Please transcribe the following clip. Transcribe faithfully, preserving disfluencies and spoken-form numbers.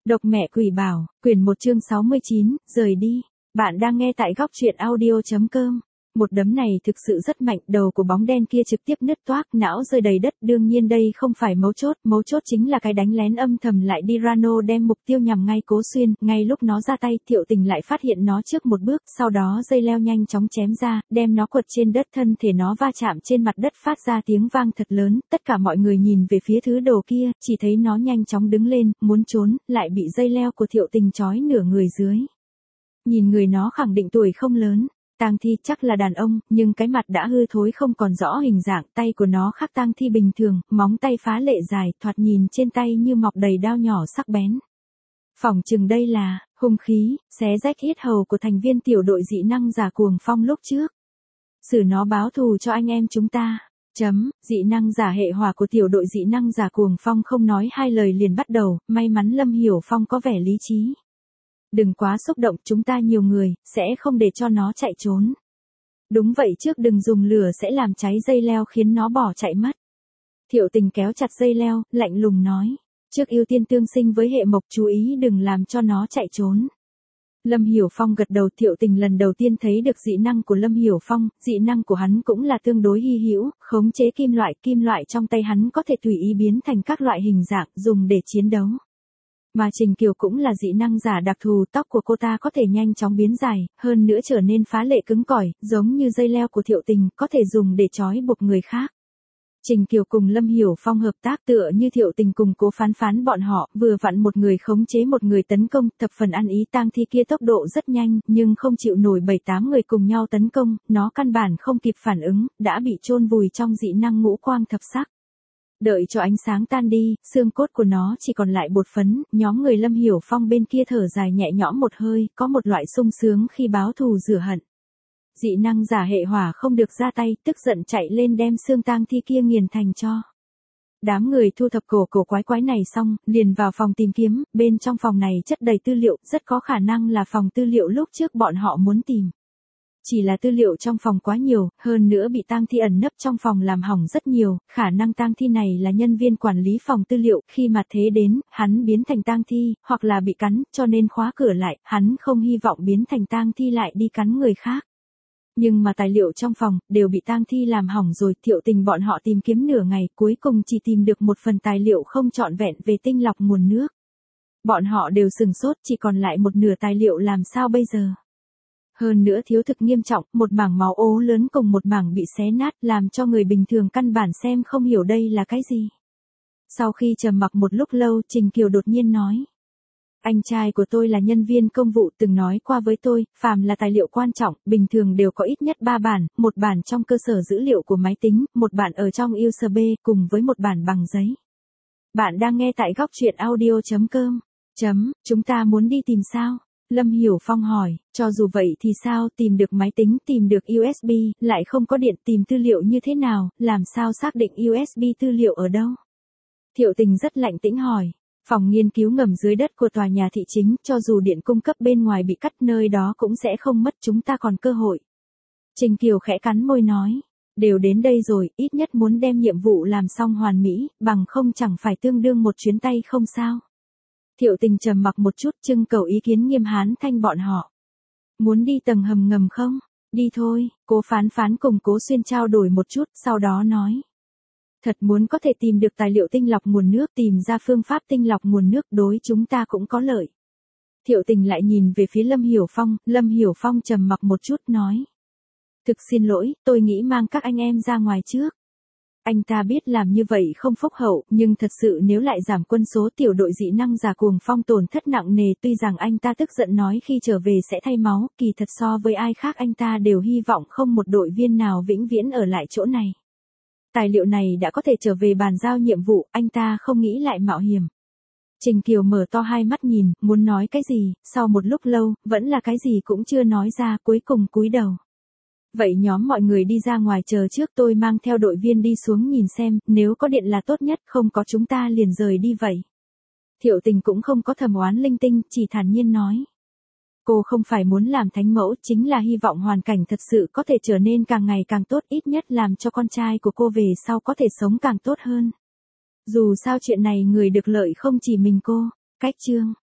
Độc mẹ quỷ bảo, quyển một chương sáu mươi chín, rời đi. Bạn đang nghe tại góc truyện audio.com. Một đấm này thực sự rất mạnh, đầu của bóng đen kia trực tiếp nứt toác, não rơi đầy đất. Đương nhiên đây không phải mấu chốt, mấu chốt chính là cái đánh lén âm thầm lại đi. Rano đem mục tiêu nhằm ngay Cố Xuyên, ngay lúc nó ra tay, Thiệu Tình lại phát hiện nó trước một bước, sau đó dây leo nhanh chóng chém ra, đem nó quật trên đất, thân thể nó va chạm trên mặt đất phát ra tiếng vang thật lớn. Tất cả mọi người nhìn về phía thứ đồ kia, chỉ thấy nó nhanh chóng đứng lên, muốn trốn, lại bị dây leo của Thiệu Tình trói nửa người dưới. Nhìn người nó khẳng định tuổi không lớn. Tang thi chắc là đàn ông, nhưng cái mặt đã hư thối không còn rõ hình dạng, tay của nó khác tang thi bình thường, móng tay phá lệ dài, thoạt nhìn trên tay như mọc đầy đao nhỏ sắc bén. Phỏng chừng đây là hung khí, xé rách yết hầu của thành viên tiểu đội dị năng giả Cuồng Phong lúc trước. Xử nó báo thù cho anh em chúng ta. Chấm, dị năng giả hệ hỏa của tiểu đội dị năng giả Cuồng Phong không nói hai lời liền bắt đầu, may mắn Lâm Hiểu Phong có vẻ lý trí. Đừng quá xúc động, chúng ta nhiều người, sẽ không để cho nó chạy trốn. Đúng vậy, trước đừng dùng lửa sẽ làm cháy dây leo khiến nó bỏ chạy mất. Thiệu Tình kéo chặt dây leo, lạnh lùng nói. Trước ưu tiên tương sinh với hệ mộc, chú ý đừng làm cho nó chạy trốn. Lâm Hiểu Phong gật đầu. Thiệu Tình lần đầu tiên thấy được dị năng của Lâm Hiểu Phong, dị năng của hắn cũng là tương đối hy hữu, khống chế kim loại, kim loại trong tay hắn có thể tùy ý biến thành các loại hình dạng, dùng để chiến đấu. Mà Trình Kiều cũng là dị năng giả đặc thù, tóc của cô ta có thể nhanh chóng biến dài, hơn nữa trở nên phá lệ cứng cỏi, giống như dây leo của Thiệu Tình, có thể dùng để trói buộc người khác. Trình Kiều cùng Lâm Hiểu Phong hợp tác tựa như Thiệu Tình cùng Cố Phán Phán bọn họ, vừa vặn một người khống chế một người tấn công, thập phần ăn ý. Tang thi kia tốc độ rất nhanh, nhưng không chịu nổi bảy tám người cùng nhau tấn công, nó căn bản không kịp phản ứng, đã bị chôn vùi trong dị năng ngũ quang thập sắc. Đợi cho ánh sáng tan đi, xương cốt của nó chỉ còn lại bột phấn, nhóm người Lâm Hiểu Phong bên kia thở dài nhẹ nhõm một hơi, có một loại sung sướng khi báo thù rửa hận. Dị năng giả hệ hỏa không được ra tay, tức giận chạy lên đem xương tang thi kia nghiền thành tro. Đám người thu thập cổ cổ quái quái này xong, liền vào phòng tìm kiếm, bên trong phòng này chất đầy tư liệu, rất có khả năng là phòng tư liệu lúc trước bọn họ muốn tìm. Chỉ là tư liệu trong phòng quá nhiều, hơn nữa bị tang thi ẩn nấp trong phòng làm hỏng rất nhiều, khả năng tang thi này là nhân viên quản lý phòng tư liệu, khi mà thế đến, hắn biến thành tang thi, hoặc là bị cắn, cho nên khóa cửa lại, hắn không hy vọng biến thành tang thi lại đi cắn người khác. Nhưng mà tài liệu trong phòng, đều bị tang thi làm hỏng rồi. Thiệu Tình bọn họ tìm kiếm nửa ngày, cuối cùng chỉ tìm được một phần tài liệu không trọn vẹn về tinh lọc nguồn nước. Bọn họ đều sừng sốt, chỉ còn lại một nửa tài liệu, làm sao bây giờ? Hơn nữa thiếu thực nghiêm trọng, một mảng máu ố lớn cùng một mảng bị xé nát, làm cho người bình thường căn bản xem không hiểu đây là cái gì. Sau khi trầm mặc một lúc lâu, Trình Kiều đột nhiên nói. Anh trai của tôi là nhân viên công vụ, từng nói qua với tôi, phàm là tài liệu quan trọng, bình thường đều có ít nhất ba bản, một bản trong cơ sở dữ liệu của máy tính, một bản ở trong u ét bê, cùng với một bản bằng giấy. Bạn đang nghe tại góc truyện audio.com. Chấm, chúng ta muốn đi tìm sao? Lâm Hiểu Phong hỏi, cho dù vậy thì sao, tìm được máy tính, tìm được u ét bê, lại không có điện, tìm tư liệu như thế nào, làm sao xác định u ét bê tư liệu ở đâu? Thiệu Tình rất lạnh tĩnh hỏi, phòng nghiên cứu ngầm dưới đất của tòa nhà thị chính, cho dù điện cung cấp bên ngoài bị cắt, nơi đó cũng sẽ không mất, chúng ta còn cơ hội. Trình Kiều khẽ cắn môi nói, đều đến đây rồi, ít nhất muốn đem nhiệm vụ làm xong hoàn mỹ, bằng không chẳng phải tương đương một chuyến tay không sao? Thiệu Tình trầm mặc một chút, trưng cầu ý kiến Nghiêm Hán Thanh bọn họ. Muốn đi tầng hầm ngầm không? Đi thôi. Cố Phán Phán cùng Cố Xuyên trao đổi một chút, sau đó nói. Thật muốn có thể tìm được tài liệu tinh lọc nguồn nước, tìm ra phương pháp tinh lọc nguồn nước, đối chúng ta cũng có lợi. Thiệu Tình lại nhìn về phía Lâm Hiểu Phong, Lâm Hiểu Phong trầm mặc một chút nói. Thực xin lỗi, tôi nghĩ mang các anh em ra ngoài trước. Anh ta biết làm như vậy không phúc hậu, nhưng thật sự nếu lại giảm quân số, tiểu đội dị năng giả Cuồng Phong tổn thất nặng nề. Tuy rằng anh ta tức giận nói khi trở về sẽ thay máu, kỳ thật so với ai khác anh ta đều hy vọng không một đội viên nào vĩnh viễn ở lại chỗ này. Tài liệu này đã có thể trở về bàn giao nhiệm vụ, anh ta không nghĩ lại mạo hiểm. Trình Kiều mở to hai mắt nhìn, muốn nói cái gì, sau một lúc lâu, vẫn là cái gì cũng chưa nói ra, cuối cùng cúi đầu. Vậy nhóm mọi người đi ra ngoài chờ trước, tôi mang theo đội viên đi xuống nhìn xem, nếu có điện là tốt nhất, không có chúng ta liền rời đi vậy. Thiệu Tình cũng không có thầm oán linh tinh, chỉ thản nhiên nói. Cô không phải muốn làm thánh mẫu, chính là hy vọng hoàn cảnh thật sự có thể trở nên càng ngày càng tốt, ít nhất làm cho con trai của cô về sau có thể sống càng tốt hơn. Dù sao chuyện này người được lợi không chỉ mình cô. Cách chương